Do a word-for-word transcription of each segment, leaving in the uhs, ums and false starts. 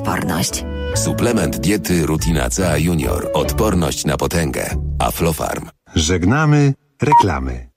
odporność. Suplement diety Rutina C A Junior. Odporność na potęgę. Aflofarm. Żegnamy reklamy.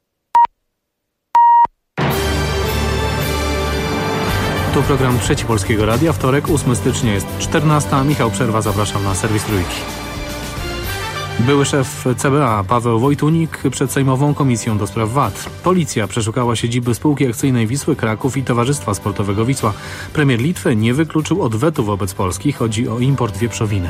Tu program Trzeci Polskiego Radia. Wtorek, ósmego stycznia jest czternasta. Michał Przerwa, zapraszam na serwis Trójki. Były szef C B A Paweł Wojtunik przed Sejmową Komisją do Spraw V A T. Policja przeszukała siedziby spółki akcyjnej Wisły Kraków i Towarzystwa Sportowego Wisła. Premier Litwy nie wykluczył odwetu wobec Polski. Chodzi o import wieprzowiny.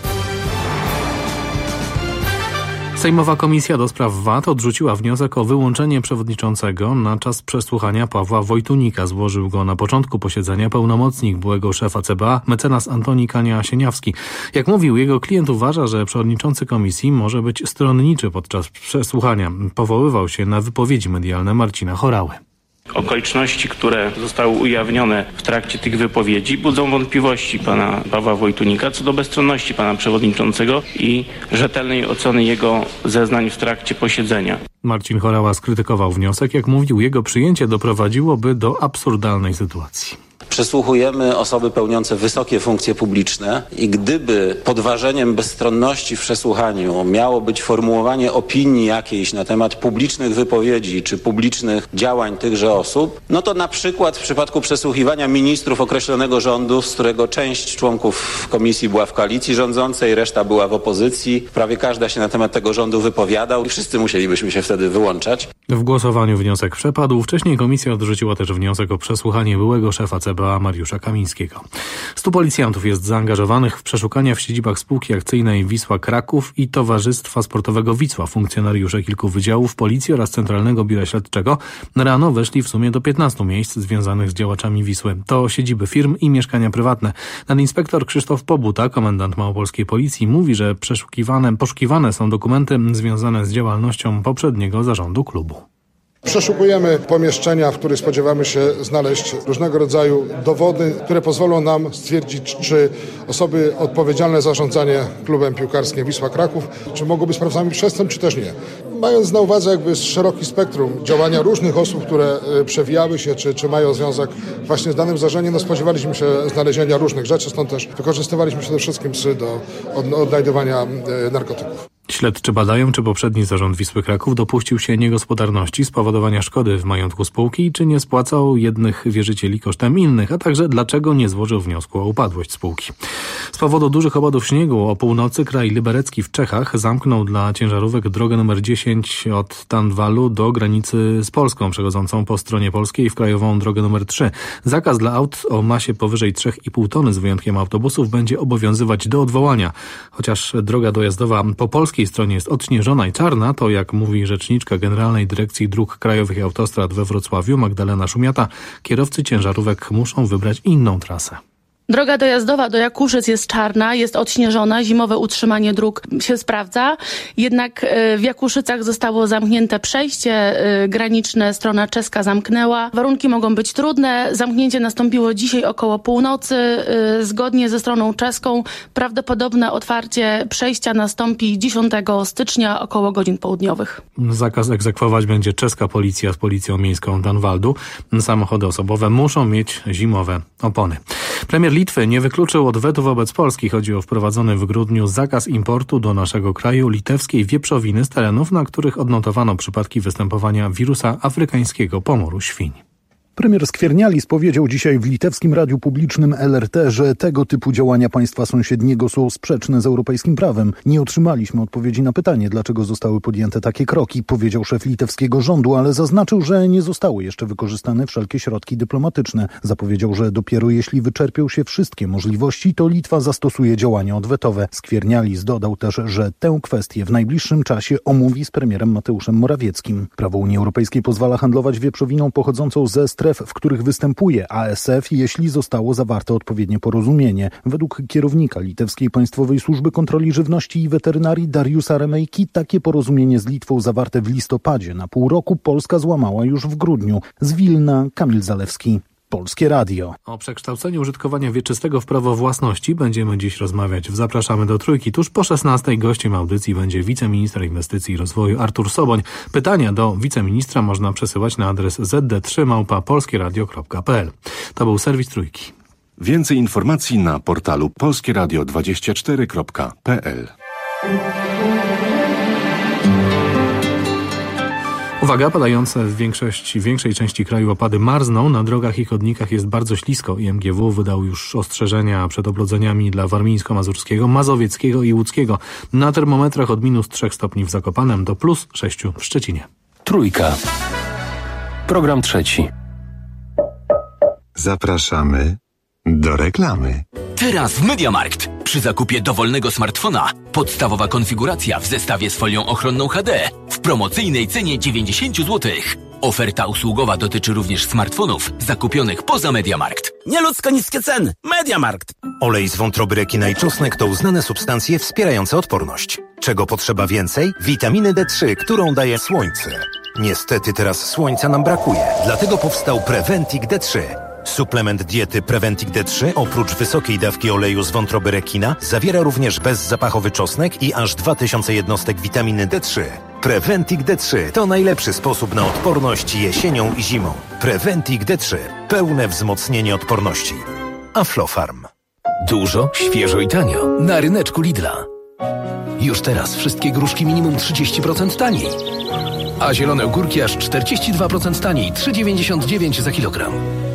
Sejmowa Komisja do Spraw V A T odrzuciła wniosek o wyłączenie przewodniczącego na czas przesłuchania Pawła Wojtunika. Złożył go na początku posiedzenia pełnomocnik byłego szefa C B A, mecenas Antoni Kania-Sieniawski. Jak mówił, jego klient uważa, że przewodniczący komisji może być stronniczy podczas przesłuchania. Powoływał się na wypowiedzi medialne Marcina Chorały. Okoliczności, które zostały ujawnione w trakcie tych wypowiedzi, budzą wątpliwości pana Pawła Wojtunika co do bezstronności pana przewodniczącego i rzetelnej oceny jego zeznań w trakcie posiedzenia. Marcin Chorała skrytykował wniosek. Jak mówił, jego przyjęcie doprowadziłoby do absurdalnej sytuacji. Przesłuchujemy osoby pełniące wysokie funkcje publiczne i gdyby podważeniem bezstronności w przesłuchaniu miało być formułowanie opinii jakiejś na temat publicznych wypowiedzi czy publicznych działań tychże osób, no to na przykład w przypadku przesłuchiwania ministrów określonego rządu, z którego część członków komisji była w koalicji rządzącej, reszta była w opozycji, prawie każda się na temat tego rządu wypowiadał i wszyscy musielibyśmy się wtedy wyłączać. W głosowaniu wniosek przepadł. Wcześniej komisja odrzuciła też wniosek o przesłuchanie byłego szefa C B A Mariusza Kamińskiego. Stu policjantów jest zaangażowanych w przeszukania w siedzibach spółki akcyjnej Wisła Kraków i Towarzystwa Sportowego Wisła. Funkcjonariusze kilku wydziałów policji oraz Centralnego Biura Śledczego rano weszli w sumie do piętnastu miejsc związanych z działaczami Wisły. To siedziby firm i mieszkania prywatne. Nadinspektor Krzysztof Pobuta, komendant małopolskiej policji, mówi, że przeszukiwane, poszukiwane są dokumenty związane z działalnością poprzedniego zarządu klubu. Przeszukujemy pomieszczenia, w których spodziewamy się znaleźć różnego rodzaju dowody, które pozwolą nam stwierdzić, czy osoby odpowiedzialne za zarządzanie klubem piłkarskim Wisła Kraków, czy mogą być sprawcami przestępstw, czy też nie. Mając na uwadze jakby szeroki spektrum działania różnych osób, które przewijały się, czy, czy mają związek właśnie z danym zdarzeniem, no spodziewaliśmy się znalezienia różnych rzeczy, stąd też wykorzystywaliśmy przede wszystkim psy do odnajdywania narkotyków. Śledczy badają, czy poprzedni zarząd Wisły Kraków dopuścił się niegospodarności, spowodowania szkody w majątku spółki, czy nie spłacał jednych wierzycieli kosztem innych, a także dlaczego nie złożył wniosku o upadłość spółki. Z powodu dużych opadów śniegu o północy kraj liberecki w Czechach zamknął dla ciężarówek drogę numer dziesięć od Tanvalu do granicy z Polską, przechodzącą po stronie polskiej w krajową drogę numer trzy. Zakaz dla aut o masie powyżej trzy i pół tony z wyjątkiem autobusów będzie obowiązywać do odwołania. Chociaż droga dojazdowa po polskiej stronie jest odśnieżona i czarna, to jak mówi rzeczniczka Generalnej Dyrekcji Dróg Krajowych i Autostrad we Wrocławiu Magdalena Szumiata, kierowcy ciężarówek muszą wybrać inną trasę. Droga dojazdowa do Jakuszyc jest czarna, jest odśnieżona, zimowe utrzymanie dróg się sprawdza. Jednak w Jakuszycach zostało zamknięte przejście graniczne, strona czeska zamknęła. Warunki mogą być trudne. Zamknięcie nastąpiło dzisiaj około północy. Zgodnie ze stroną czeską prawdopodobne otwarcie przejścia nastąpi dziesiątego stycznia około godzin południowych. Zakaz egzekwować będzie czeska policja z policją miejską Tanvaldu. Samochody osobowe muszą mieć zimowe opony. Premier Litwy nie wykluczył odwetu wobec Polski. Chodzi o wprowadzony w grudniu zakaz importu do naszego kraju litewskiej wieprzowiny z terenów, na których odnotowano przypadki występowania wirusa afrykańskiego pomoru świń. Premier Skwernelis powiedział dzisiaj w litewskim radiu publicznym L R T, że tego typu działania państwa sąsiedniego są sprzeczne z europejskim prawem. Nie otrzymaliśmy odpowiedzi na pytanie, dlaczego zostały podjęte takie kroki, powiedział szef litewskiego rządu, ale zaznaczył, że nie zostały jeszcze wykorzystane wszelkie środki dyplomatyczne. Zapowiedział, że dopiero jeśli wyczerpią się wszystkie możliwości, to Litwa zastosuje działania odwetowe. Skwernelis dodał też, że tę kwestię w najbliższym czasie omówi z premierem Mateuszem Morawieckim. Prawo Unii Europejskiej pozwala handlować wieprzowiną pochodzącą ze stref, w których występuje A S F, jeśli zostało zawarte odpowiednie porozumienie. Według kierownika Litewskiej Państwowej Służby Kontroli Żywności i Weterynarii Dariusza Remejki takie porozumienie z Litwą zawarte w listopadzie na pół roku Polska złamała już w grudniu. Z Wilna Kamil Zalewski. Polskie Radio. O przekształceniu użytkowania wieczystego w prawo własności będziemy dziś rozmawiać w Zapraszamy do Trójki. Tuż po szesnastej gościem audycji będzie wiceminister inwestycji i rozwoju Artur Soboń. Pytania do wiceministra można przesyłać na adres z d trzy małpa polskieradio kropka p l. To był serwis Trójki. Więcej informacji na portalu polskie radio dwadzieścia cztery kropka p l. Uwaga, padające w większości, większej części kraju opady marzną. Na drogach i chodnikach jest bardzo ślisko i M G W wydał już ostrzeżenia przed oblodzeniami dla warmińsko-mazurskiego, mazowieckiego i łódzkiego. Na termometrach od minus trzech stopni w Zakopanem do plus sześciu w Szczecinie. Trójka. Program trzeci. Zapraszamy do reklamy. Teraz w MediaMarkt. Przy zakupie dowolnego smartfona podstawowa konfiguracja w zestawie z folią ochronną H D w promocyjnej cenie dziewięćdziesiąt złotych. Oferta usługowa dotyczy również smartfonów zakupionych poza MediaMarkt. Nieludzko niskie ceny. MediaMarkt. Olej z wątroby rekina i czosnek to uznane substancje wspierające odporność. Czego potrzeba więcej? Witaminy D trzy, którą daje słońce. Niestety teraz słońca nam brakuje, dlatego powstał Preventic D trzy. Suplement diety Preventic D trzy oprócz wysokiej dawki oleju z wątroby rekina zawiera również bezzapachowy czosnek i aż dwa tysiące jednostek witaminy D trzy. Preventic D trzy to najlepszy sposób na odporność jesienią i zimą. Preventic D trzy. Pełne wzmocnienie odporności. Aflofarm. Dużo, świeżo i tanio. Na ryneczku Lidla. Już teraz wszystkie gruszki minimum trzydzieści procent taniej. A zielone ogórki aż czterdzieści dwa procent taniej. trzy dziewięćdziesiąt dziewięć za kilogram.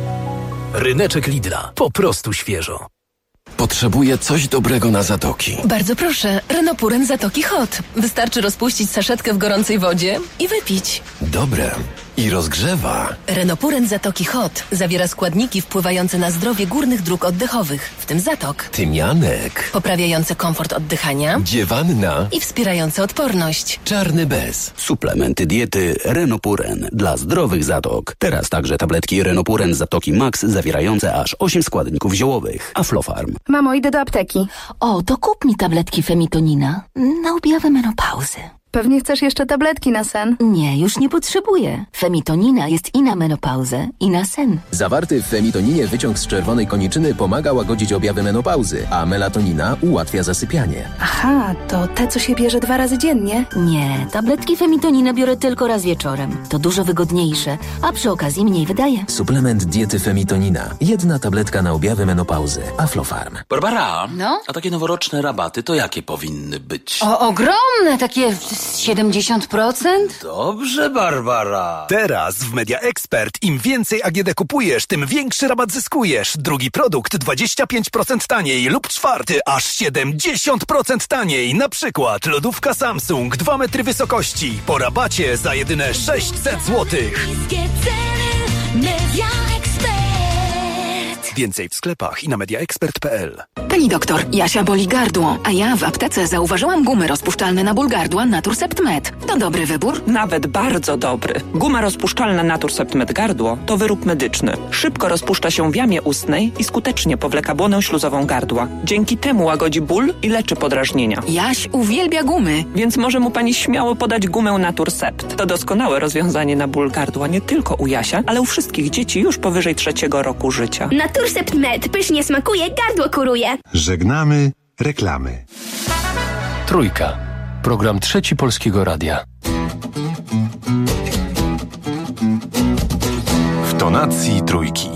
Ryneczek Lidla. Po prostu świeżo. Potrzebuję coś dobrego na zatoki. Bardzo proszę, Renopuren Zatoki Hot. Wystarczy rozpuścić saszetkę w gorącej wodzie i wypić. Dobre. I rozgrzewa. Renopuren Zatoki Hot zawiera składniki wpływające na zdrowie górnych dróg oddechowych, w tym zatok. Tymianek. Poprawiające komfort oddychania. Dziewanna. I wspierające odporność. Czarny bez. Suplementy diety Renopuren dla zdrowych zatok. Teraz także tabletki Renopuren Zatoki Max zawierające aż osiem składników ziołowych. Aflofarm. Mamo, idę do apteki. O, to kup mi tabletki Femitonina na objawy menopauzy. Pewnie chcesz jeszcze tabletki na sen? Nie, już nie potrzebuję. Femitonina jest i na menopauzę, i na sen. Zawarty w femitoninie wyciąg z czerwonej koniczyny pomaga łagodzić objawy menopauzy, a melatonina ułatwia zasypianie. Aha, to te, co się bierze dwa razy dziennie? Nie, tabletki Femitonina biorę tylko raz wieczorem. To dużo wygodniejsze, a przy okazji mniej wydaje. Suplement diety Femitonina. Jedna tabletka na objawy menopauzy. Aflofarm. Barbara, no? A takie noworoczne rabaty to jakie powinny być? O, ogromne, takie siedemdziesiąt procent? Dobrze, Barbara. Teraz w Media Expert im więcej A G D kupujesz, tym większy rabat zyskujesz. Drugi produkt dwadzieścia pięć procent taniej lub czwarty aż siedemdziesiąt procent taniej. Na przykład lodówka Samsung dwa metry wysokości po rabacie za jedyne sześćset złotych. Więcej w sklepach i na mediaexpert kropka p l. Pani doktor, Jasia boli gardło, a ja w aptece zauważyłam gumy rozpuszczalne na ból gardła Naturcept Med. To dobry wybór? Nawet bardzo dobry. Guma rozpuszczalna Naturcept Med gardło to wyrób medyczny. Szybko rozpuszcza się w jamie ustnej i skutecznie powleka błonę śluzową gardła. Dzięki temu łagodzi ból i leczy podrażnienia. Jaś uwielbia gumy. Więc może mu pani śmiało podać gumę Naturcept. To doskonałe rozwiązanie na ból gardła nie tylko u Jasia, ale u wszystkich dzieci już powyżej trzeciego roku życia. Naturcept Med pysznie smakuje, gardło kuruje. Żegnamy reklamy. Trójka. Program trzeci Polskiego Radia. W tonacji trójki.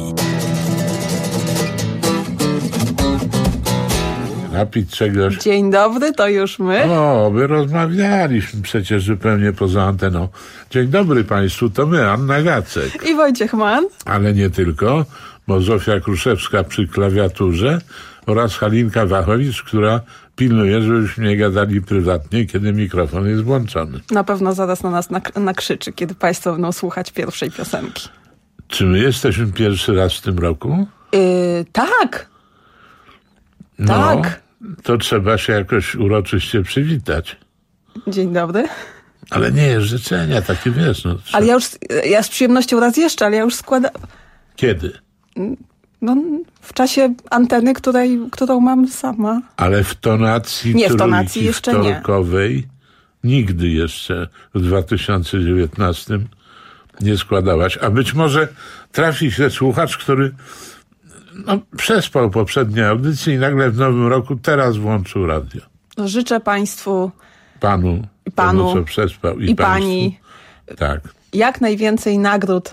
Napić czegoś. Dzień dobry, to już my. O, my rozmawialiśmy przecież zupełnie poza anteną. Dzień dobry Państwu, to my, Anna Gacek. I Wojciech Mann. Ale nie tylko, bo Zofia Kruszewska przy klawiaturze oraz Halinka Wachowicz, która pilnuje, żebyśmy nie gadali prywatnie, kiedy mikrofon jest włączony. Na pewno zaraz na nas nak- nakrzyczy, kiedy Państwo będą słuchać pierwszej piosenki. Czy my jesteśmy pierwszy raz w tym roku? Yy, tak. No, tak. To trzeba się jakoś uroczyście przywitać. Dzień dobry. Ale nie, życzenia, takie wiesz. No, ale ja już, ja z przyjemnością raz jeszcze, ale ja już składam... Kiedy? No, w czasie anteny, której, którą mam sama. Ale w tonacji nie, w tonacji jeszcze wtorkowej nie. Nigdy jeszcze w dwa tysiące dziewiętnastym nie składałaś. A być może trafi się słuchacz, który no, przespał poprzednie audycje i nagle w nowym roku teraz włączył radio. No, życzę Państwu... Panu, i panu, temu, co przespał. I, i państwu, pani. Tak. Jak najwięcej nagród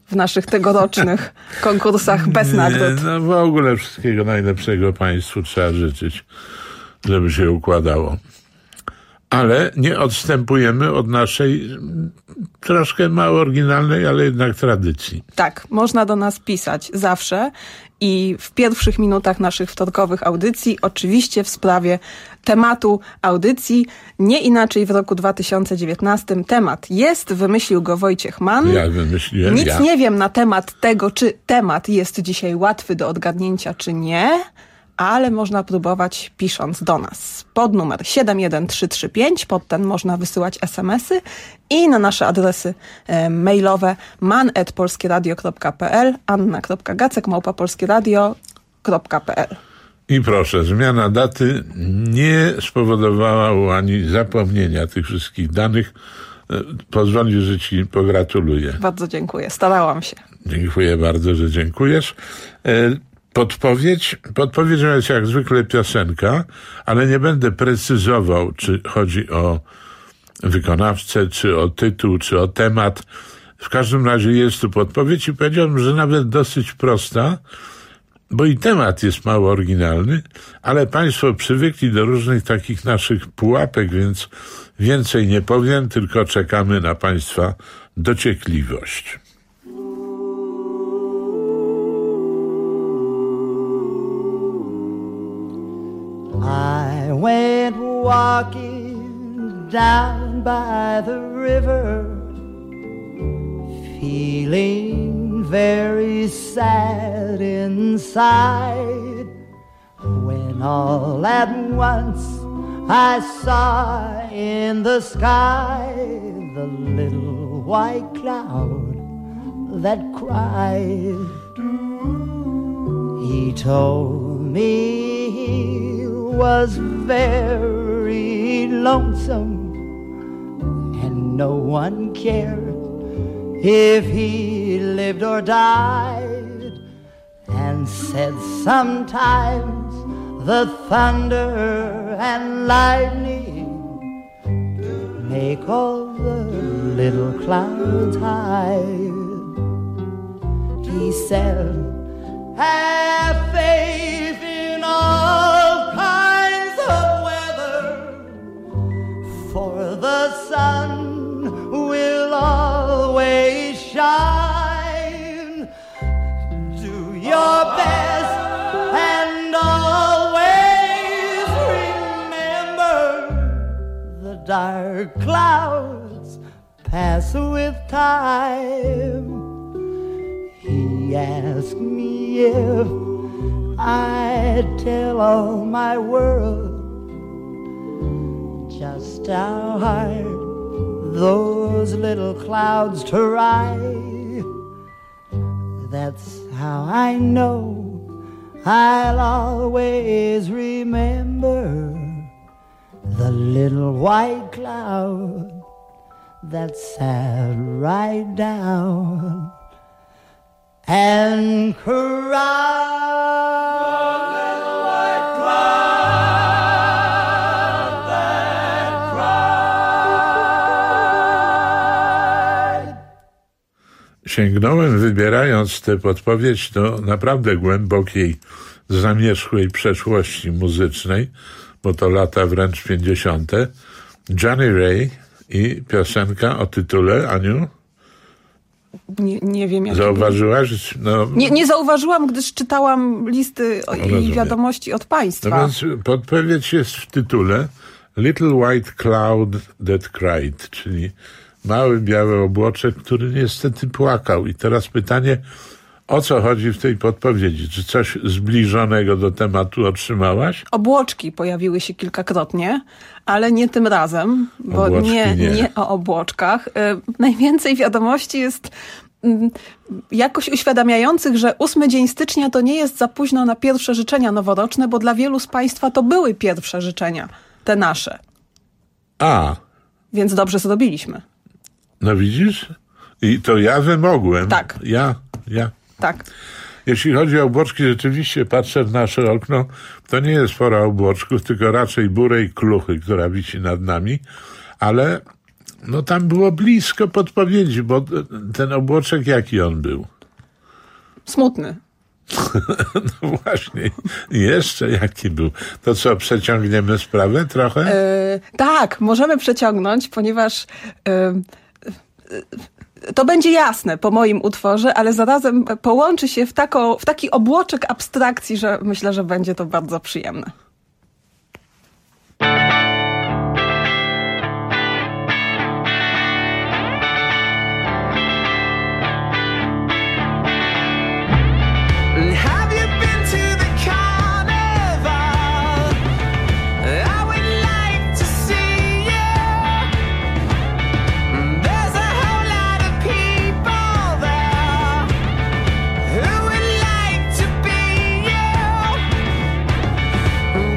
w naszych tegorocznych konkursach bez nagród. No w ogóle wszystkiego najlepszego Państwu trzeba życzyć, żeby się układało. Ale nie odstępujemy od naszej troszkę mało oryginalnej, ale jednak tradycji. Tak, można do nas pisać zawsze i w pierwszych minutach naszych wtorkowych audycji, oczywiście w sprawie tematu audycji, nie inaczej w roku dwa tysiące dziewiętnastym temat jest, wymyślił go Wojciech Mann. Ja wymyśliłem, Nic ja. nie wiem na temat tego, czy temat jest dzisiaj łatwy do odgadnięcia, czy nie, ale można próbować pisząc do nas pod numer siedem jeden trzy trzy pięć, pod ten można wysyłać esemesy i na nasze adresy e, mailowe man at polskieradio kropka p l, anna kropka gacek małpa polskieradio kropka p l. I proszę, zmiana daty nie spowodowała ani zapomnienia tych wszystkich danych. Pozwoli, że Ci pogratuluję. Bardzo dziękuję, starałam się. Dziękuję bardzo, że dziękujesz. Podpowiedź, podpowiedzią jest jak zwykle piosenka, ale nie będę precyzował, czy chodzi o wykonawcę, czy o tytuł, czy o temat. W każdym razie jest tu podpowiedź i powiedziałbym, że nawet dosyć prosta, bo i temat jest mało oryginalny, ale Państwo przywykli do różnych takich naszych pułapek, więc więcej nie powiem, tylko czekamy na Państwa dociekliwość. I went walking down by the river, feeling very sad inside, when all at once I saw in the sky the little white cloud that cried. He told me he was very lonesome and no one cared if he lived or died, and said sometimes the thunder and lightning make all the little clouds hide. He said, have faith in all kinds of weather, for the sun will always shine. Do your best and always remember the dark clouds pass with time. He asked me if I'd tell all my world just how hard those little clouds try. That's how I know I'll always remember the little white cloud that sat right down and cried. Sięgnąłem, wybierając tę podpowiedź, do naprawdę głębokiej, zamierzchłej przeszłości muzycznej, bo to lata wręcz pięćdziesiąte. Johnny Ray i piosenka o tytule, Aniu? Nie, nie wiem, jak. Zauważyłaś? No, nie, nie zauważyłam, gdyż czytałam listy o, i wiadomości od Państwa. No więc podpowiedź jest w tytule Little White Cloud That Cried, czyli mały biały obłoczek, który niestety płakał. I teraz pytanie, o co chodzi w tej podpowiedzi? Czy coś zbliżonego do tematu otrzymałaś? Obłoczki pojawiły się kilkakrotnie, ale nie tym razem, bo nie, nie. nie o obłoczkach. Y, najwięcej wiadomości jest y, jakoś uświadamiających, że ósmy dzień stycznia to nie jest za późno na pierwsze życzenia noworoczne, bo dla wielu z Państwa to były pierwsze życzenia, te nasze. A. Więc dobrze zrobiliśmy. No widzisz? I to ja wymogłem. Tak. Ja, ja. Tak. Jeśli chodzi o obłoczki, rzeczywiście patrzę w nasze okno, to nie jest pora obłoczków, tylko raczej burej kluchy, która wisi nad nami, ale No tam było blisko podpowiedzi, bo ten obłoczek jaki on był? Smutny. No właśnie, jeszcze jaki był? To co, przeciągniemy sprawę trochę? E, tak, możemy przeciągnąć, ponieważ e, e, to będzie jasne po moim utworze, ale zarazem połączy się w, tako, w taki obłoczek abstrakcji, że myślę, że będzie to bardzo przyjemne. Who would like to be you?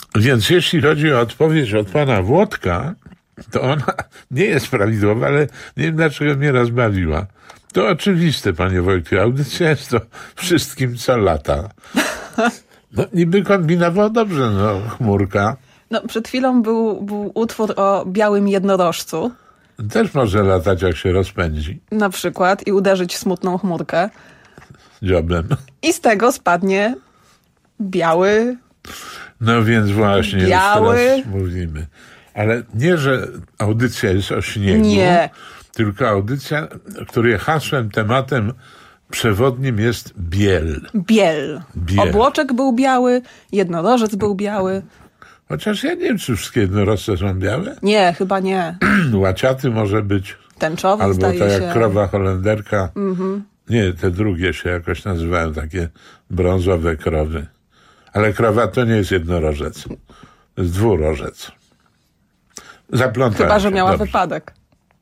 Więc jeśli chodzi o odpowiedź od pana Włodka, to ona nie jest prawidłowa, ale nie wiem, dlaczego mnie rozbawiła. To oczywiste, panie Wojtku, audycja jest to wszystkim, co lata. No, niby kombinował dobrze, no, chmurka. No, przed chwilą był, był utwór o białym jednorożcu. Też może latać, jak się rozpędzi. Na przykład i uderzyć w smutną chmurkę. Dziobem. I z tego spadnie biały... No więc właśnie, biały... już teraz mówimy. Ale nie, że audycja jest o śniegu. Nie. Tylko audycja, której hasłem, tematem przewodnim jest biel. Biel. Biel. Obłoczek był biały, jednorożec był biały. Chociaż ja nie wiem, czy wszystkie jednorożce są białe. Nie, chyba nie. Łaciaty może być. Tęczowy, albo zdaje to jak się. krowa holenderka. Mhm. Nie, te drugie się jakoś nazywają, takie brązowe krowy. Ale krowa to nie jest jednorożec. To jest dwurożec. Zaplątałem Chyba, że się. miała Dobrze. wypadek.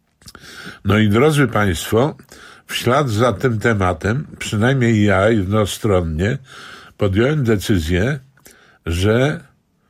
No i drodzy państwo, w ślad za tym tematem, przynajmniej ja jednostronnie, podjąłem decyzję, że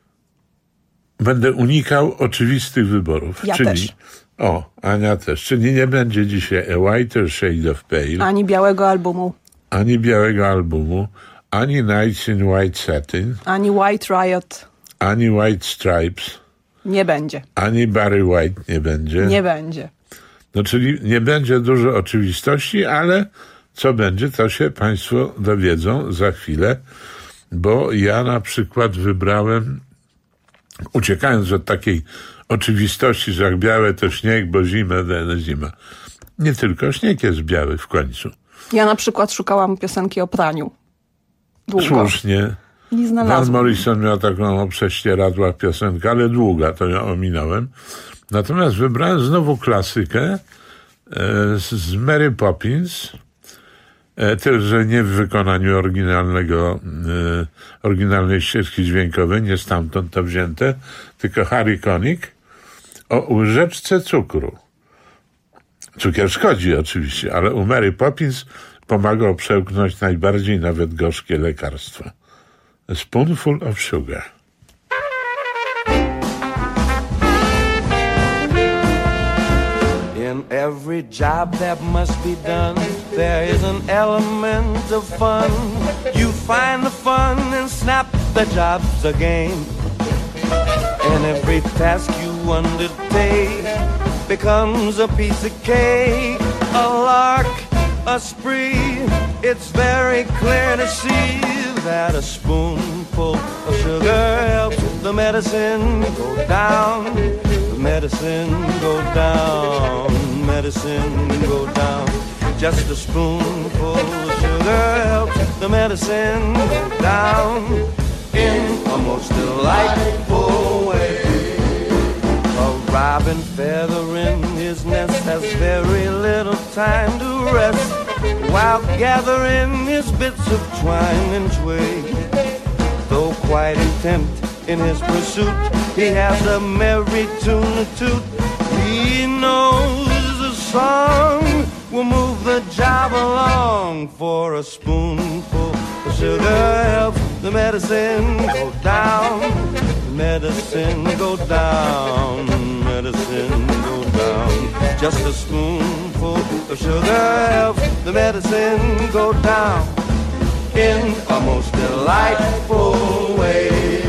będę unikał oczywistych wyborów. Ja czyli, też. O, Ania też. Czyli nie będzie dzisiaj A Whiter Shade of Pale, Ani białego albumu, ani białego albumu, ani Nights in White Satin, ani White Riot ani White Stripes, nie będzie. ani Barry White nie będzie. Nie będzie. No czyli nie będzie dużo oczywistości, ale co będzie, to się państwo dowiedzą za chwilę, bo ja na przykład wybrałem, uciekając od takiej oczywistości, że jak białe to śnieg, bo zimę, to zima. Nie tylko śnieg jest biały w końcu. Ja na przykład szukałam piosenki o praniu. Długo. Słusznie. Nie Van znalazłam. Morrison miał taką o prześcieradłach piosenkę, ale długa, to ją ominąłem. Natomiast wybrałem znowu klasykę e, z, z Mary Poppins, e, też, że nie w wykonaniu oryginalnego, e, oryginalnej ścieżki dźwiękowej, nie stamtąd to wzięte, tylko Harry Connick, o łyżeczce cukru. Cukier szkodzi oczywiście, ale u Mary Poppins pomagał przełknąć najbardziej nawet gorzkie lekarstwa. A spoonful of sugar. In every job that must be done, there is an element of fun. You find the fun and snap, the job's a game. And every task you undertake becomes a piece of cake, a lark, a spree. It's very clear to see that a spoonful of sugar helps the medicine go down. The medicine go down, medicine go down. Just a spoonful of sugar helps the medicine go down in a most delightful way. A robin feather in his nest has very little time to rest while gathering his bits of twine and twig. Though quite intent in his pursuit, he has a merry tune to toot. He knows a song will move the job along, for a spoonful of sugar helps the medicine go down. The medicine go down, medicine go down. Just a spoonful of sugar helps the medicine go down in a most delightful way.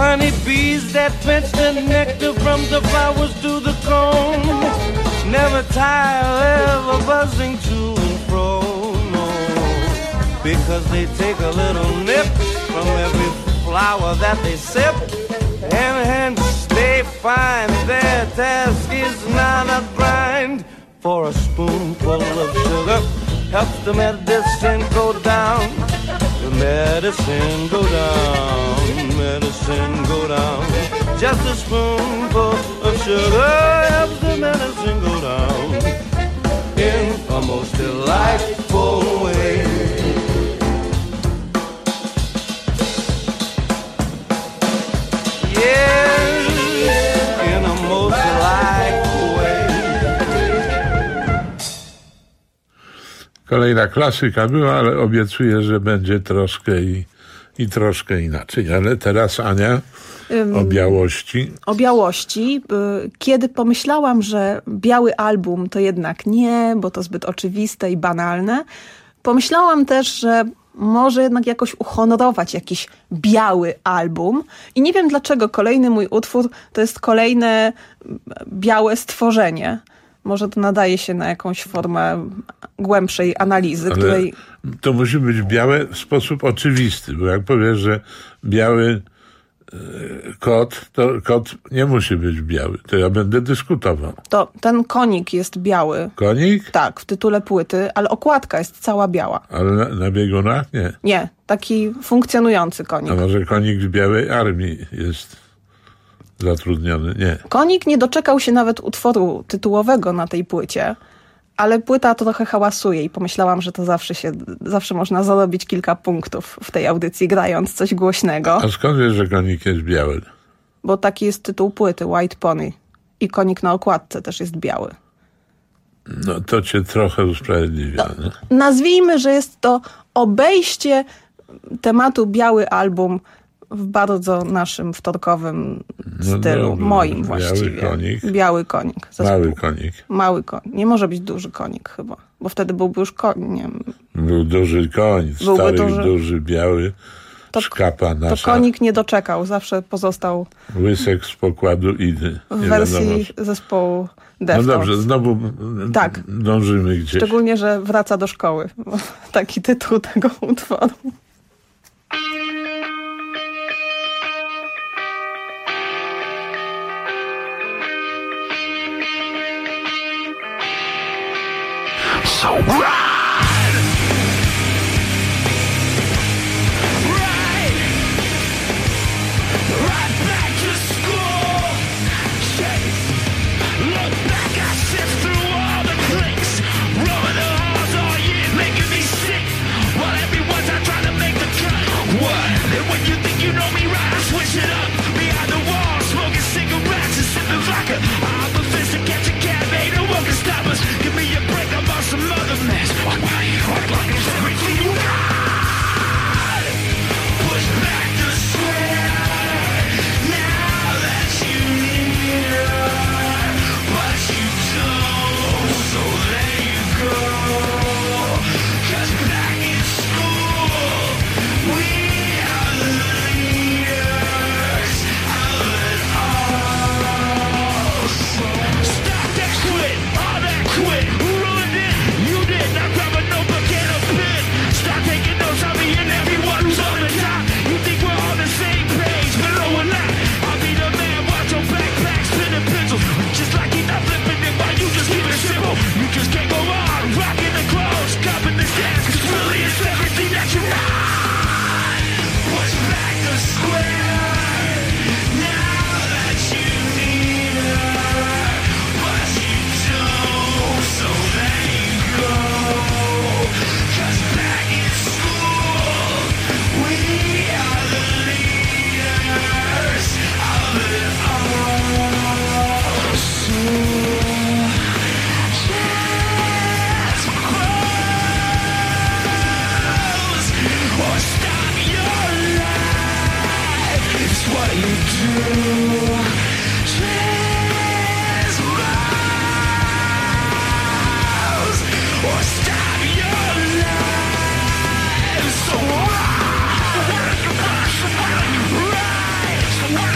honey bees that fetch the nectar from the flowers to the comb, never tire, ever buzzing to and fro, no, because they take a little nip from every flower that they sip, and hence they find their task is not a grind. For a spoonful of sugar helps the medicine go down, the medicine go down, medicine go down. Just a spoonful of sugar helps the medicine go down in a most delightful way. Yes, in a most delightful way. Kolejna klasyka była, ale obiecuję, że będzie troszkę i, i troszkę inaczej. Ale teraz, Ania, o białości. O białości. Kiedy pomyślałam, że biały album to jednak nie, bo to zbyt oczywiste i banalne, pomyślałam też, że może jednak jakoś uhonorować jakiś biały album. I nie wiem dlaczego kolejny mój utwór to jest kolejne białe stworzenie. Może to nadaje się na jakąś formę głębszej analizy, Ale której... to musi być białe w sposób oczywisty, bo jak powiesz, że biały kot, to kot nie musi być biały. To ja będę dyskutował. To ten konik jest biały. Konik? Tak, w tytule płyty, ale okładka jest cała biała. Ale na, na biegunach nie. Nie, taki funkcjonujący konik. A może konik z białej armii jest zatrudniony? Nie. Konik nie doczekał się nawet utworu tytułowego na tej płycie, ale płyta to trochę hałasuje i pomyślałam, że to zawsze się, zawsze można zarobić kilka punktów w tej audycji, grając coś głośnego. A skąd wiesz, że konik jest biały? Bo taki jest tytuł płyty, White Pony. I konik na okładce też jest biały. No to cię trochę usprawiedliwia. No, nazwijmy, że jest to obejście tematu biały album w bardzo naszym wtorkowym No stylu, dobrze, moim właściwie. Biały konik. Biały konik. Zespół. Mały konik. Mały konik. Nie może być duży konik chyba, bo wtedy byłby już koniem. Był duży koń, Byłby stary, duży... duży, biały, to, szkapa nasza. To konik nie doczekał, zawsze pozostał Łysek z pokładu Idy. w Nie wersji wiadomo. zespołu No Deftones. dobrze, znowu tak. dążymy gdzieś. Szczególnie, że wraca do szkoły. Taki tytuł tego utworu. So ride! Ride! Ride back to school! Chase! Look back, I sift through all the cliques. Rolling the halls all year, making me sick. While everyone's out trying to make the cut. What? And when you think you know me right, I switch it up. Behind the wall, smoking cigarettes and sipping vodka. I'm a fist to catch a cab, ain't no one can stop us. Give me a break, I'm on some other mess. Why, why you act like it's everything you got? Push back the sweat. Now that you need her, but you don't, so there you go. 'Cause back in school, we are the leaders of it all. So stop that quit, all that quit. Who ruined it? You did. Now grab a notebook and a pen. Start taking notes on me and everyone who's on the top. You think we're on the same page, but no, we're not. I'll be the man, watch your backpack, spinning pencils. Just like he's not flipping it, while you just keep it simple. You just can't go on, rocking the clothes, copping the dance, 'cause really it's everything that you're not. Push back the square. Now that you need her, but you don't, so there you go. 'Cause back in school, we are the leaders of it all. So just close or stop your life. It's what you do. Just close or stop your life. So why? Why don't you rush? Why don't you ride? So why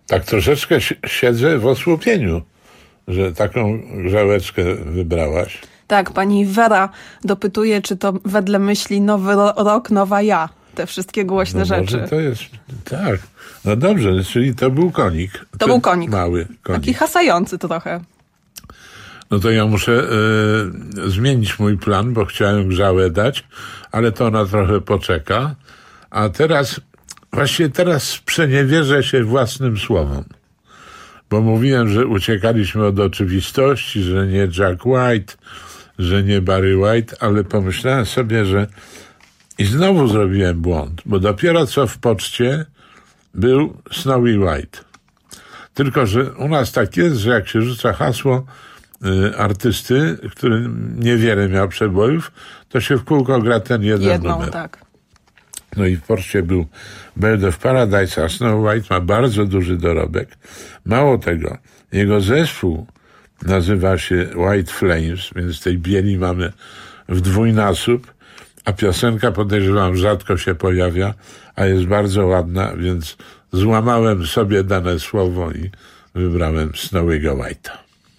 Tak troszeczkę siedzę w osłupieniu, że taką grzałeczkę wybrałaś. Tak, pani Wera dopytuje, czy to wedle myśli nowy rok, nowa ja. Te wszystkie głośne no rzeczy. Może to jest, tak. No dobrze, czyli to był konik. To był konik. Mały konik. Taki hasający trochę. No to ja muszę y, zmienić mój plan, bo chciałem grzałę dać, ale to ona trochę poczeka. A teraz, właściwie teraz sprzeniewierzę się własnym słowom. Bo mówiłem, że uciekaliśmy od oczywistości, że nie Jack White, że nie Barry White, ale pomyślałem sobie, że i znowu zrobiłem błąd, bo dopiero co w poczcie był Snowy White. Tylko że u nas tak jest, że jak się rzuca hasło y, artysty, który niewiele miał przebojów, to się w kółko gra ten jeden Jedną, numer. tak. No i w poczcie był Bird of Paradise, a Snow White ma bardzo duży dorobek. Mało tego, jego zespół nazywa się White Flames, więc tej bieli mamy w dwójnasób, a piosenka, podejrzewam, rzadko się pojawia, a jest bardzo ładna, więc złamałem sobie dane słowo i wybrałem Snowy'ego White'a.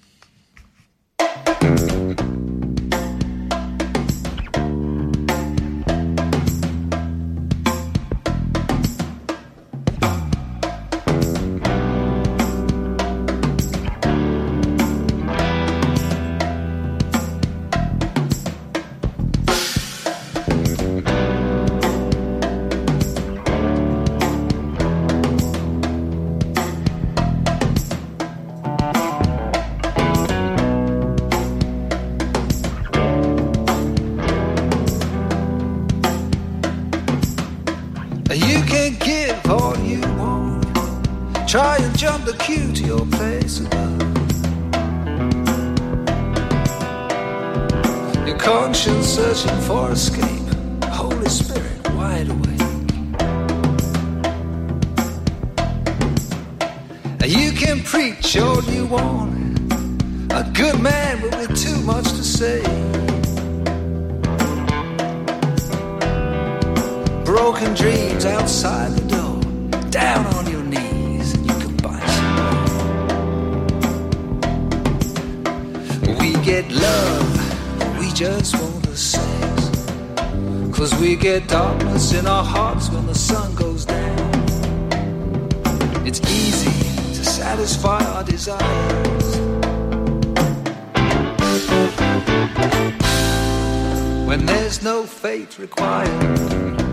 You can give all you want. Try and jump the queue to your place above. Your conscience searching for escape. Holy Spirit, wide awake. You can preach all you want. A good man will be too much to say. Broken dreams outside the door. Down on your knees and you can buy some more. We get love, but we just want the sex. Cause we get darkness in our hearts when the sun goes down. It's easy to satisfy our desires when there's no faith required.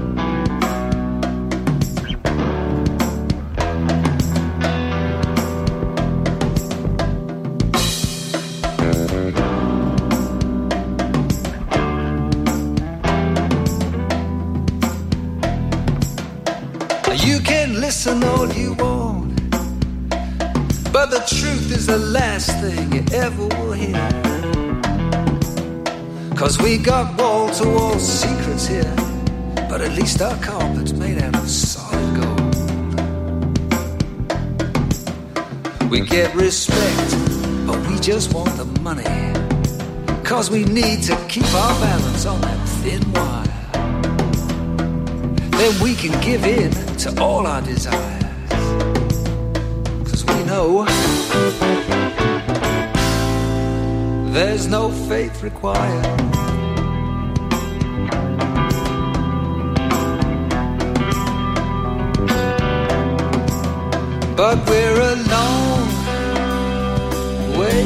You can listen all you want, but the truth is the last thing you ever will hear. Cause we got wall-to-wall secrets here, but at least our carpet's made out of solid gold. We get respect, but we just want the money. Cause we need to keep our balance on that thin wire. Then we can give in to all our desires. Cause we know there's no faith required. But we're a long way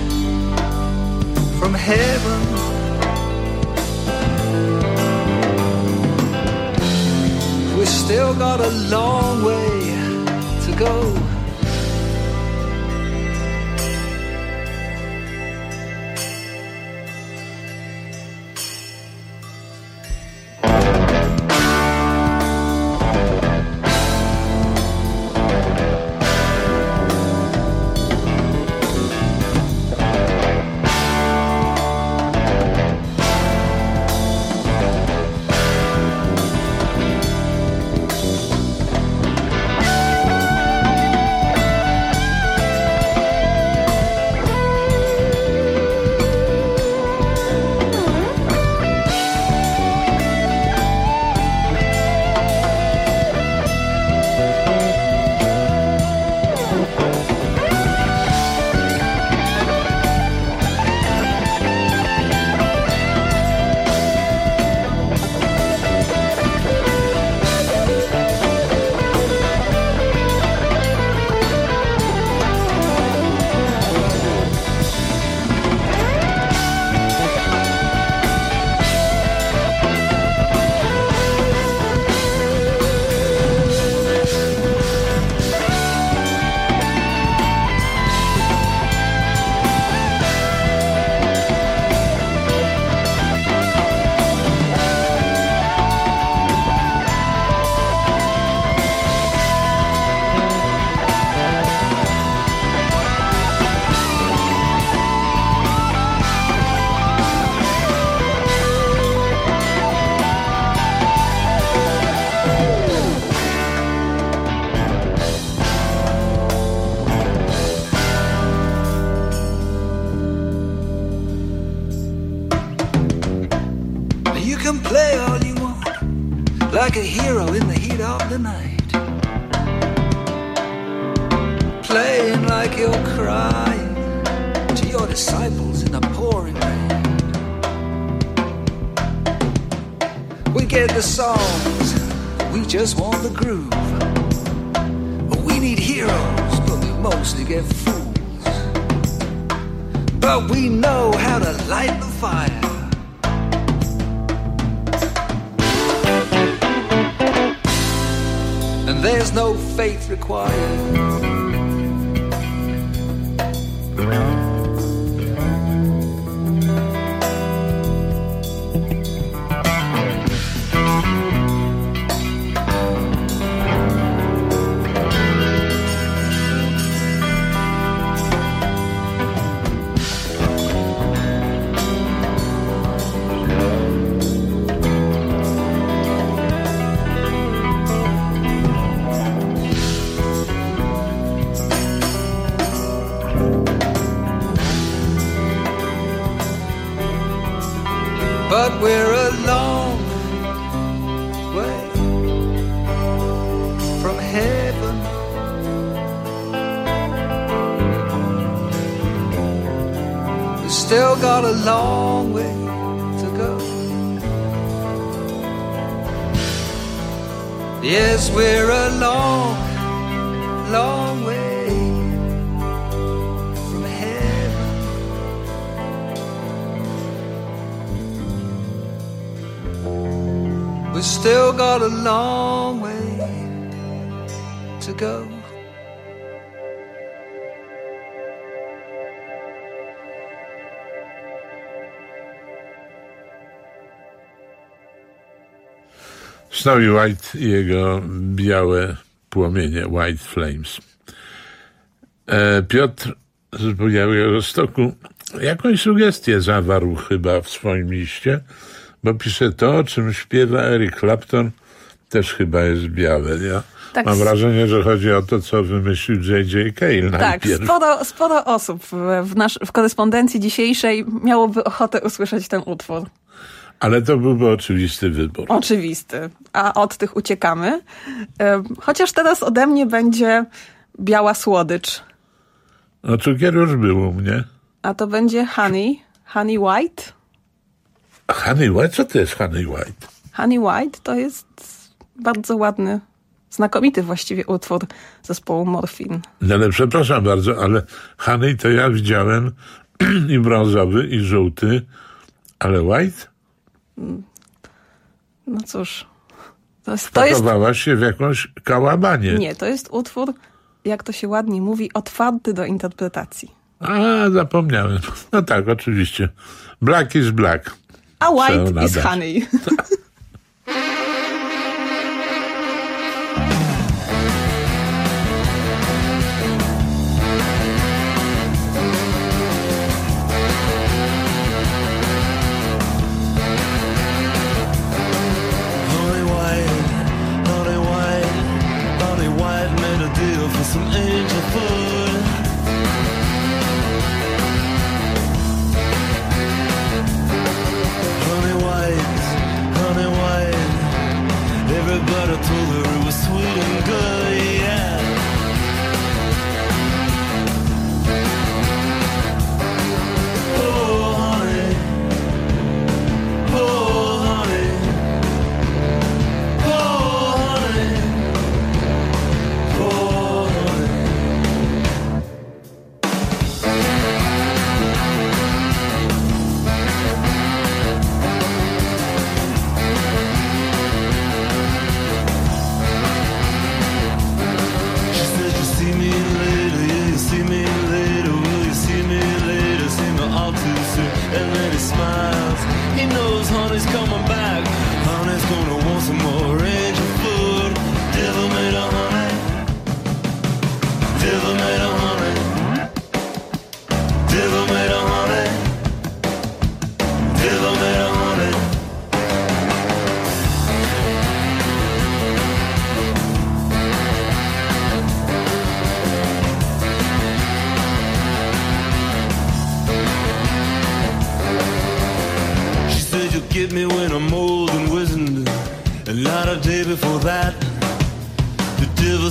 from heaven. We've still got a long way to go. like a hero in the heat of the night, playing like you're crying to your disciples in the pouring rain. We get the songs, we just want the groove. We need heroes, but we mostly get fools. But we know how to light the fire. And there's no faith required. But we're a long way from heaven. We still got a long way to go. Yes, we're a long, long way. We still got a long way to go. Snowy White i jego białe płomienie, White Flames. E, Piotr z Białegostoku jakąś sugestię zawarł chyba w swoim liście, bo pisze to, o czym śpiewa Eric Clapton, też chyba jest białe. Ja tak, mam wrażenie, że chodzi o to, co wymyślił J J Cale najpierw. Tak, sporo, sporo osób w, w, nasz, w korespondencji dzisiejszej miałoby ochotę usłyszeć ten utwór. Ale to byłby oczywisty wybór. Oczywisty. A od tych uciekamy. Chociaż teraz ode mnie będzie biała słodycz. No cukier już był u mnie. A to będzie Honey. Honey White. Honey White? Co to jest Honey White? Honey White to jest bardzo ładny, znakomity właściwie utwór zespołu Morphine. No ale przepraszam bardzo, ale Honey to ja widziałem i brązowy, i żółty, ale White? No cóż. To jest, to jest... Pakowałaś się w jakąś kałabanię. Nie, to jest utwór, jak to się ładnie mówi, otwarty do interpretacji. A, zapomniałem. No tak, oczywiście. Black is black. A white is honey. Honey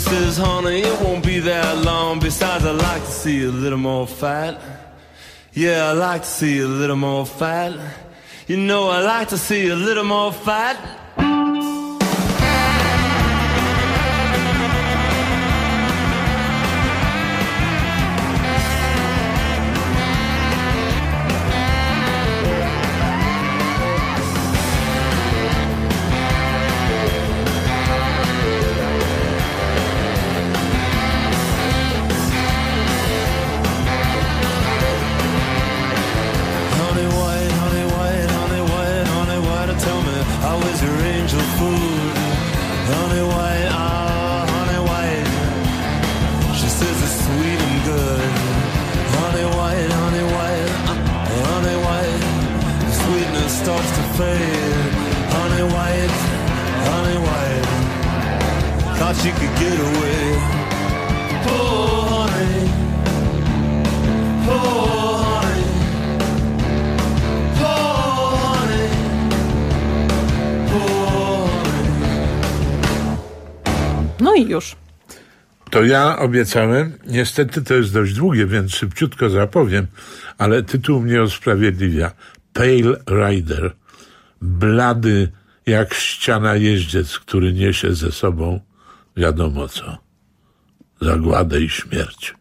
says, honey, it won't be that long. Besides, I'd like to see you a little more fat. Yeah, I'd like to see you a little more fat. You know, I'd like to see you a little more fat. She could get away. Poor honey, poor honey, poor honey, poor honey. No i już. To ja obiecałem, niestety to jest dość długie, więc szybciutko zapowiem, ale tytuł mnie usprawiedliwia. Pale Rider. Blady jak ściana jeździec, który niesie ze sobą wiadomo co. Zagładę i śmierć.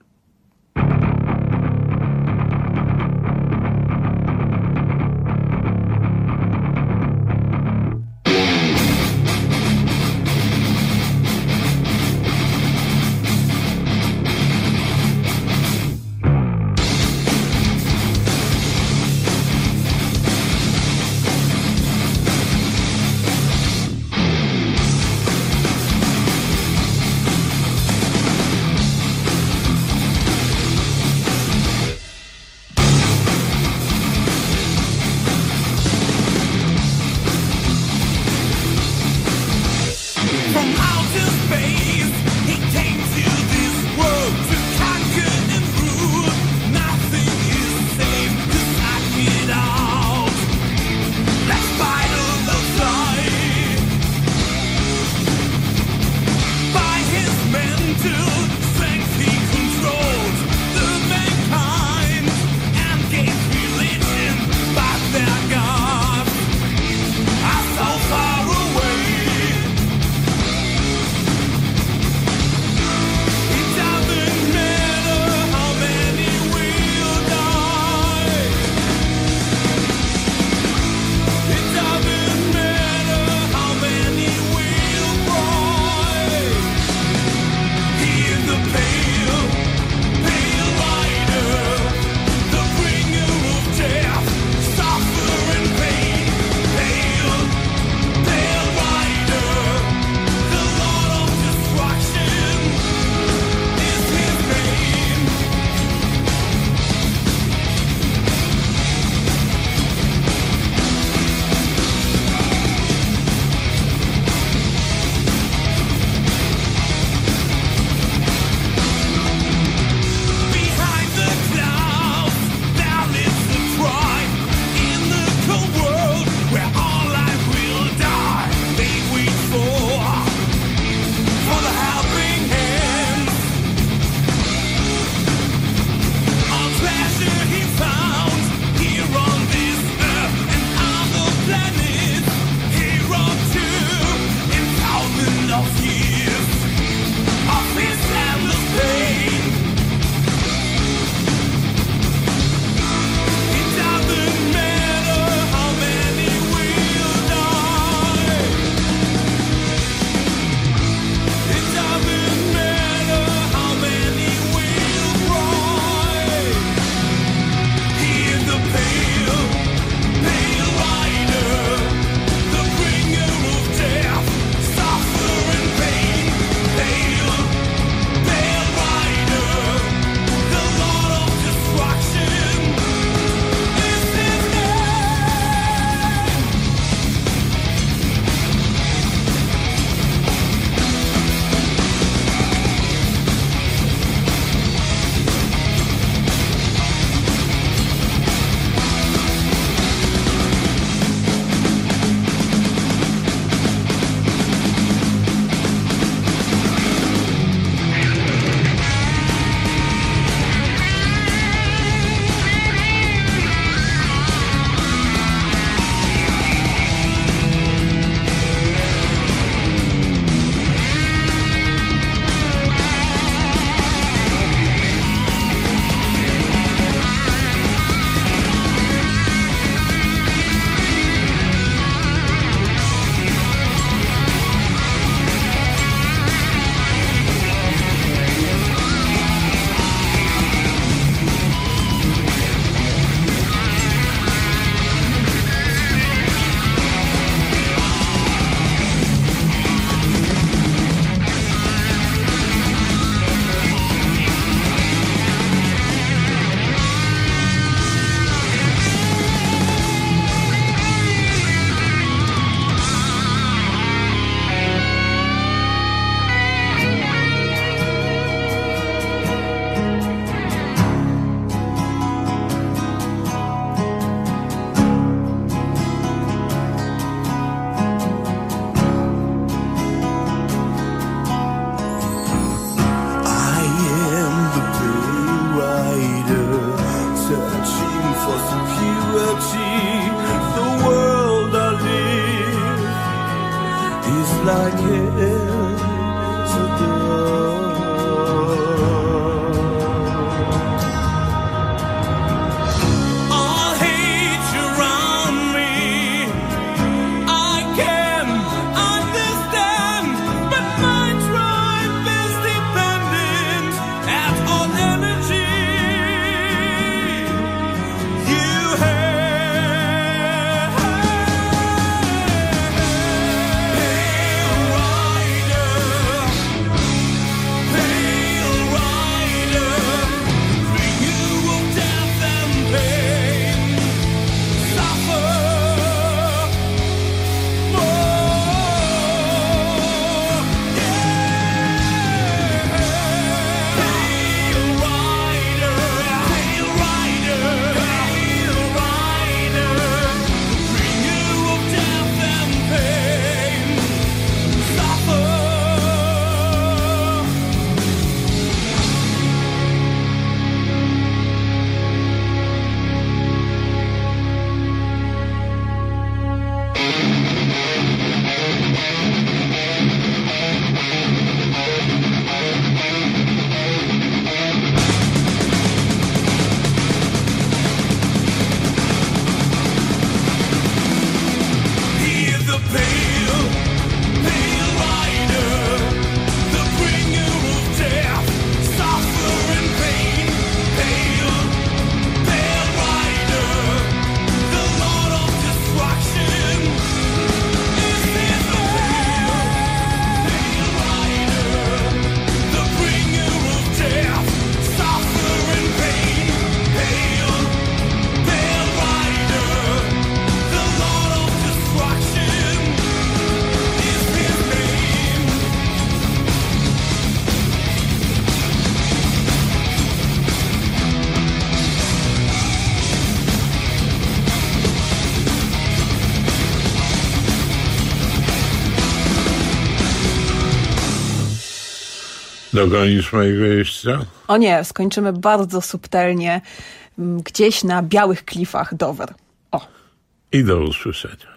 Dogonisz mojego jeźdźca? O nie, skończymy bardzo subtelnie gdzieś na białych klifach Dover. O. I do usłyszenia.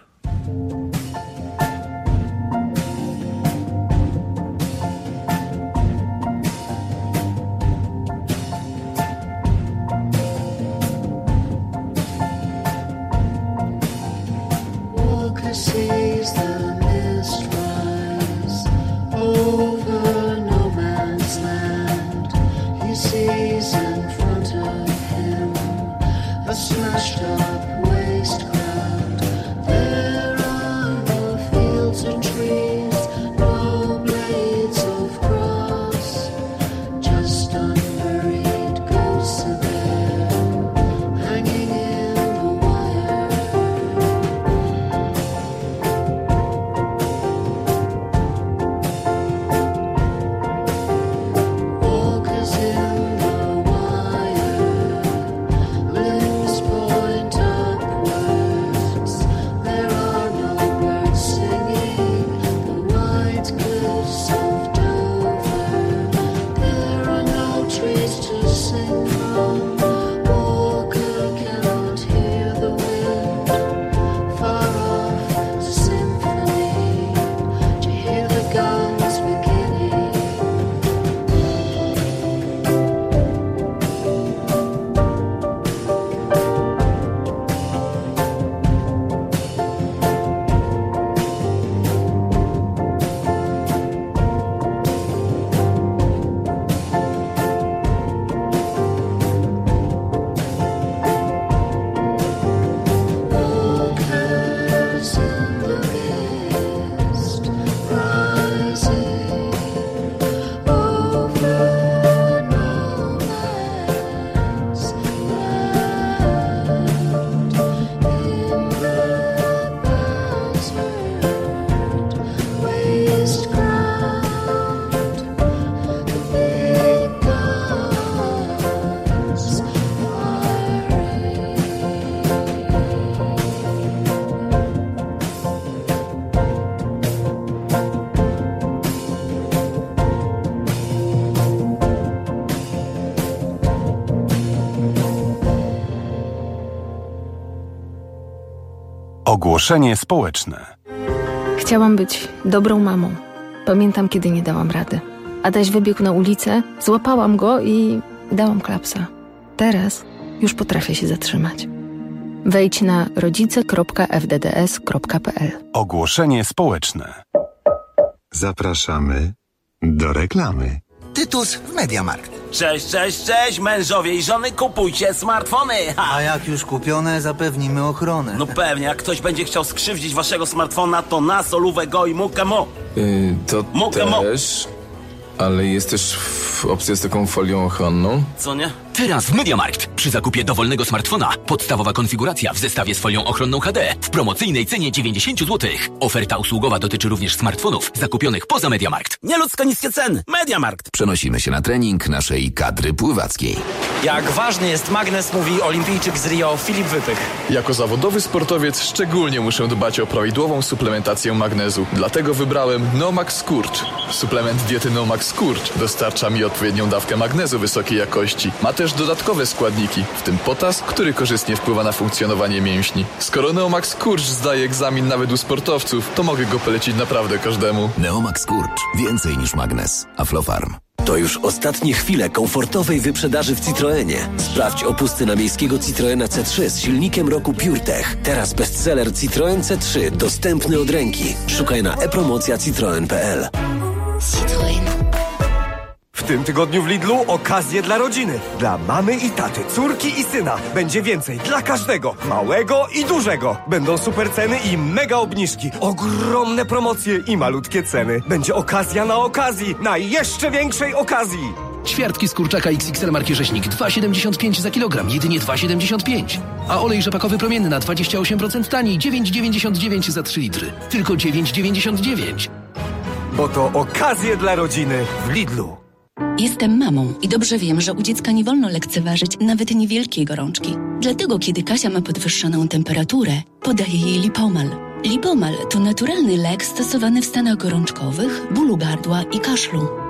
Sees the mist rise over no man's land. He sees in front of him a smashed up waste ground. There are no fields or trees, no blades of grass, just unburied ghosts of air hanging in the wire. Ogłoszenie społeczne. Chciałam być dobrą mamą. Pamiętam, kiedy nie dałam rady. Adaś wybiegł na ulicę, złapałam go i dałam klapsa. Teraz już potrafię się zatrzymać. Wejdź na rodzice kropka f d d s kropka p l. Ogłoszenie społeczne. Zapraszamy do reklamy. Tytus w MediaMarkt. Cześć, cześć, cześć, mężowie i żony, kupujcie smartfony! Ha. A jak już kupione, zapewnimy ochronę. No pewnie, jak ktoś będzie chciał skrzywdzić waszego smartfona, to na solówę go i mukę mu. Yy, to Mukę mu. też, ale jest też w opcja z taką folią ochronną. Co nie? Teraz w MediaMarkt. Przy zakupie dowolnego smartfona podstawowa konfiguracja w zestawie z folią ochronną H D w promocyjnej cenie dziewięćdziesiąt złotych. Oferta usługowa dotyczy również smartfonów zakupionych poza MediaMarkt. Nieludzko niskie ceny. MediaMarkt. Przenosimy się na trening naszej kadry pływackiej. Jak ważny jest magnes, mówi olimpijczyk z Rio Filip Wypych. Jako zawodowy sportowiec szczególnie muszę dbać o prawidłową suplementację magnezu. Dlatego wybrałem Nomax Skurcz. Suplement diety Nomax Skurcz dostarcza mi odpowiednią dawkę magnezu wysokiej jakości. Ma też dodatkowe składniki, w tym potas, który korzystnie wpływa na funkcjonowanie mięśni. Skoro Neomax Skurcz zdaje egzamin nawet u sportowców, to mogę go polecić naprawdę każdemu. Neomax Skurcz. Więcej niż magnes. Aflofarm. To już ostatnie chwile komfortowej wyprzedaży w Citroenie. Sprawdź opusty na miejskiego Citroena C trzy z silnikiem roku PureTech. Teraz bestseller Citroen C trzy dostępny od ręki. Szukaj na e-promocja citroen kropka p l. Citroen. W tym tygodniu w Lidlu okazje dla rodziny. Dla mamy i taty, córki i syna. Będzie więcej dla każdego. Małego i dużego. Będą super ceny i mega obniżki. Ogromne promocje i malutkie ceny. Będzie okazja na okazji. Na jeszcze większej okazji. Ćwiartki z kurczaka X X L marki Rzeźnik dwa siedemdziesiąt pięć za kilogram, jedynie dwa siedemdziesiąt pięć. A olej rzepakowy promienny na dwadzieścia osiem procent taniej, dziewięć dziewięćdziesiąt dziewięć za trzy litry. Tylko dziewięć dziewięćdziesiąt dziewięć. Bo to okazje dla rodziny w Lidlu. Jestem mamą i dobrze wiem, że u dziecka nie wolno lekceważyć nawet niewielkiej gorączki. Dlatego, kiedy Kasia ma podwyższoną temperaturę, podaję jej Lipomal. Lipomal to naturalny lek stosowany w stanach gorączkowych, bólu gardła i kaszlu.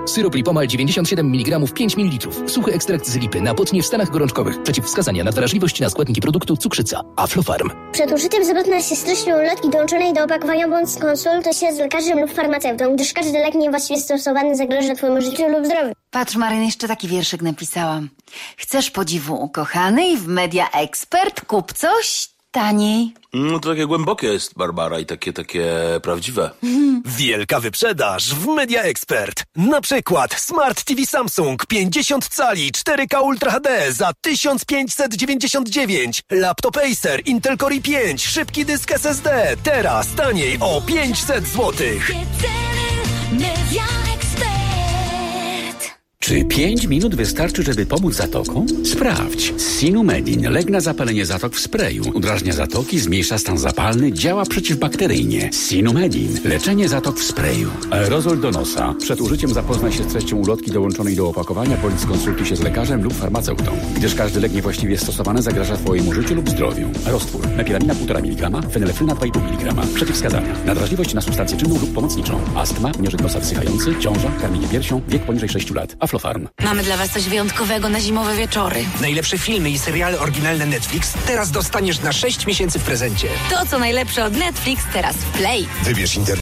Syrop Lipomal dziewięćdziesiąt siedem miligramów pięć mililitrów. Suchy ekstrakt z lipy na potnie w stanach gorączkowych. Przeciwwskazania na wrażliwość na składniki produktu cukrzyca. Aflofarm. Przed użyciem zapewne się stycznej ulotki dołączonej do opakowania bądź skonsultuj się z lekarzem lub farmaceutą, gdyż każdy lek niewłaściwie stosowany zagraża twojemu życiu lub zdrowiu. Patrz, Maryn, jeszcze taki wierszyk napisałam. Chcesz podziwu ukochanej w Media Expert? Kup coś taniej. No to takie głębokie jest, Barbara, i takie, takie prawdziwe. Wielka wyprzedaż w Media Expert. Na przykład Smart T V Samsung pięćdziesiąt cali cztery K Ultra H D za tysiąc pięćset dziewięćdziesiąt dziewięć. Laptop Acer Intel Core i pięć, szybki dysk S S D. Teraz taniej o pięćset złotych. Media Expert. Czy pięć minut wystarczy, żeby pomóc zatokom? Sprawdź. Sinumedin. Lek na zapalenie zatok w sprayu. Udrażnia zatoki, zmniejsza stan zapalny, działa przeciwbakteryjnie. Sinumedin. Leczenie zatok w sprayu. Aerozol do nosa. Przed użyciem zapoznaj się z treścią ulotki dołączonej do opakowania, bądź skonsultuj się z lekarzem lub farmaceutą, gdyż każdy lek niewłaściwie stosowany zagraża twojemu życiu lub zdrowiu. Roztwór. Mepiramina półtora miligrama, fenylefryna dwa i pół miligrama. Przeciwwskazania. Nadwrażliwość na substancję czynną lub pomocniczą. Astma, miażdżyk nosa wsychający, ciąża, karmienie piersią, wiek poniżej sześciu lat. Aflofarm. Mamy dla was coś wyjątkowego na zimowe wieczory. Najlepsze filmy i seriale oryginalne Netflix teraz dostaniesz na sześć miesięcy w prezencie. To, co najlepsze od Netflix, teraz w Play. Wybierz internet.